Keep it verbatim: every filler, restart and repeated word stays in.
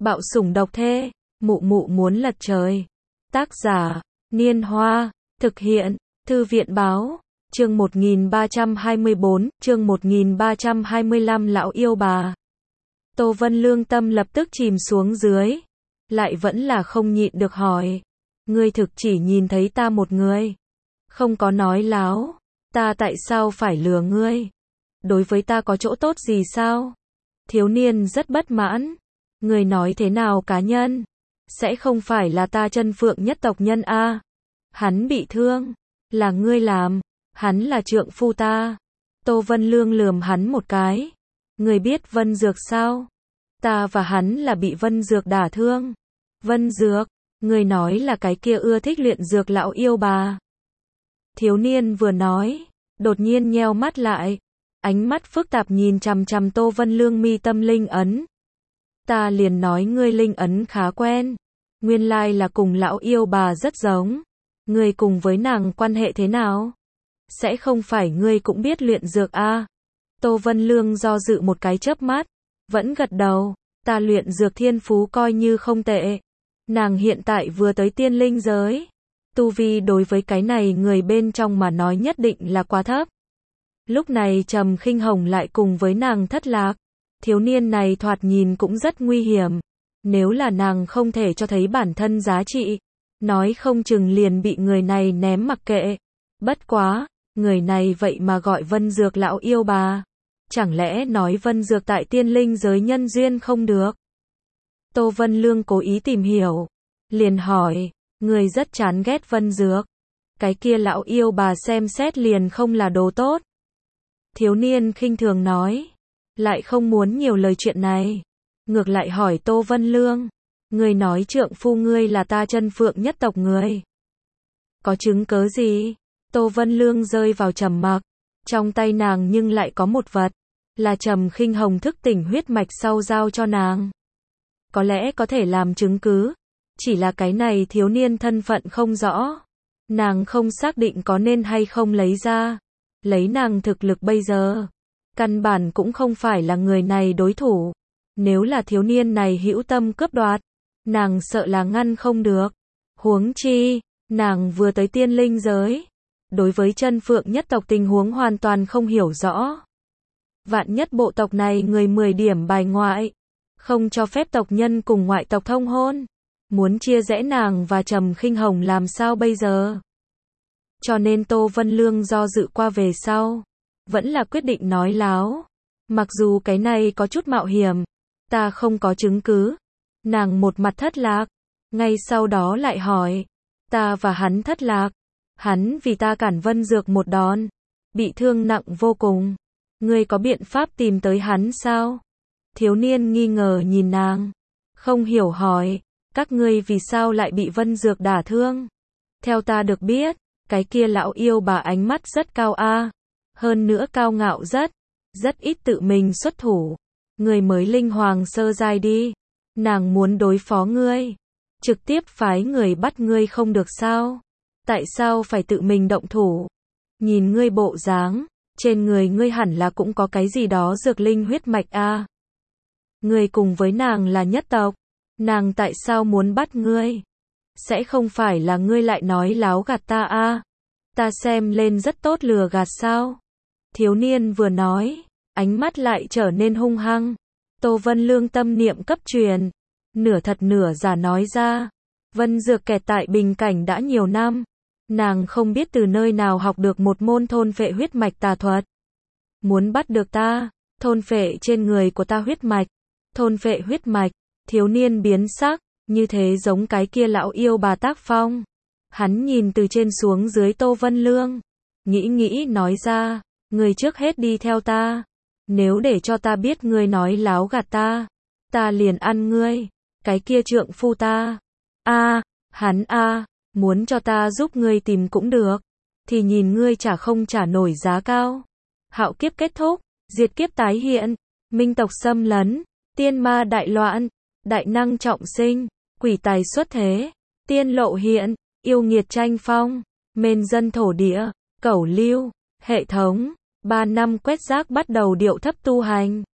Bạo sủng độc thê, mụ mụ muốn lật trời. Tác giả, Niên Hoa, thực hiện, Thư viện Báo, chương một nghìn ba trăm hai mươi bốn, chương một nghìn ba trăm hai mươi lăm lão yêu bà. Tô Vân Lương tâm lập tức chìm xuống dưới, lại vẫn là không nhịn được hỏi. Ngươi thực chỉ nhìn thấy ta một người, không có nói láo, ta tại sao phải lừa ngươi? Đối với ta có chỗ tốt gì sao? Thiếu niên rất bất mãn. Ngươi nói thế nào cá nhân? Sẽ không phải là ta Chân Phượng nhất tộc nhân a? Hắn bị thương, là ngươi làm, hắn là trượng phu ta. Tô Vân Lương lườm hắn một cái. Ngươi biết Vân Dược sao? Ta và hắn là bị Vân Dược đả thương. Vân Dược, ngươi nói là cái kia ưa thích luyện dược lão yêu bà. Thiếu niên vừa nói, đột nhiên nheo mắt lại, ánh mắt phức tạp nhìn chằm chằm Tô Vân Lương mi tâm linh ấn. Ta liền nói ngươi linh ấn khá quen, nguyên lai là cùng lão yêu bà rất giống. Ngươi cùng với nàng quan hệ thế nào? Sẽ không phải ngươi cũng biết luyện dược a? Tô Vân Lương do dự một cái chớp mắt, vẫn gật đầu, ta luyện dược thiên phú coi như không tệ. Nàng hiện tại vừa tới tiên linh giới, tu vi đối với cái này người bên trong mà nói nhất định là quá thấp. Lúc này Trầm Khinh Hồng lại cùng với nàng thất lạc, thiếu niên này thoạt nhìn cũng rất nguy hiểm. Nếu là nàng không thể cho thấy bản thân giá trị, nói không chừng liền bị người này ném mặc kệ. Bất quá, người này vậy mà gọi Vân Dược lão yêu bà. Chẳng lẽ nói Vân Dược tại tiên linh giới nhân duyên không được? Tô Vân Lương cố ý tìm hiểu, liền hỏi, người rất chán ghét Vân Dược. Cái kia lão yêu bà xem xét liền không là đồ tốt. Thiếu niên khinh thường nói, lại không muốn nhiều lời chuyện này. Ngược lại hỏi Tô Vân Lương, người nói trượng phu ngươi là ta Chân Phượng nhất tộc người. Có chứng cớ gì? Tô Vân Lương rơi vào trầm mặc, trong tay nàng nhưng lại có một vật, là Trầm Khinh Hồng thức tỉnh huyết mạch sau giao cho nàng. Có lẽ có thể làm chứng cứ, chỉ là cái này thiếu niên thân phận không rõ. Nàng không xác định có nên hay không lấy ra. Lấy nàng thực lực bây giờ, căn bản cũng không phải là người này đối thủ. Nếu là thiếu niên này hữu tâm cướp đoạt, nàng sợ là ngăn không được. Huống chi, nàng vừa tới tiên linh giới, đối với Chân Phượng nhất tộc tình huống hoàn toàn không hiểu rõ. Vạn nhất bộ tộc này người mười điểm bài ngoại, không cho phép tộc nhân cùng ngoại tộc thông hôn, muốn chia rẽ nàng và Trầm Khinh Hồng làm sao bây giờ? Cho nên Tô Vân Lương do dự qua về sau, vẫn là quyết định nói láo. Mặc dù cái này có chút mạo hiểm, ta không có chứng cứ. Nàng một mặt thất lạc, ngay sau đó lại hỏi, ta và hắn thất lạc, hắn vì ta cản Vân Dược một đòn, bị thương nặng vô cùng. Ngươi có biện pháp tìm tới hắn sao? Thiếu niên nghi ngờ nhìn nàng, không hiểu hỏi, các ngươi vì sao lại bị Vân Dược đả thương? Theo ta được biết, cái kia lão yêu bà ánh mắt rất cao a, hơn nữa cao ngạo rất, rất ít tự mình xuất thủ. Ngươi mới linh hoàng sơ giai đi, nàng muốn đối phó ngươi, trực tiếp phái người bắt ngươi không được sao? Tại sao phải tự mình động thủ? Nhìn ngươi bộ dáng, trên người ngươi hẳn là cũng có cái gì đó dược linh huyết mạch a. Ngươi cùng với nàng là nhất tộc, nàng tại sao muốn bắt ngươi? Sẽ không phải là ngươi lại nói láo gạt ta a? Ta xem lên rất tốt lừa gạt sao? Thiếu niên vừa nói, ánh mắt lại trở nên hung hăng. Tô Vân Lương tâm niệm cấp truyền, nửa thật nửa giả nói ra, Vân Dược kẹt tại bình cảnh đã nhiều năm, nàng không biết từ nơi nào học được một môn thôn phệ huyết mạch tà thuật. Muốn bắt được ta, thôn phệ trên người của ta huyết mạch, thôn phệ huyết mạch. Thiếu niên biến sắc, như thế giống cái kia lão yêu bà tác phong. Hắn nhìn từ trên xuống dưới Tô Vân Lương, nghĩ nghĩ nói ra, ngươi trước hết đi theo ta. Nếu để cho ta biết ngươi nói láo gạt ta, ta liền ăn ngươi. Cái kia trượng phu ta, a, hắn a, muốn cho ta giúp ngươi tìm cũng được, thì nhìn ngươi trả không trả nổi giá cao. Hạo kiếp kết thúc, diệt kiếp tái hiện, minh tộc xâm lấn, tiên ma đại loạn, đại năng trọng sinh, quỷ tài xuất thế, tiên lộ hiện, yêu nghiệt tranh phong, mên dân thổ địa, cẩu lưu, hệ thống. Ba năm quét rác bắt đầu điệu thấp tu hành.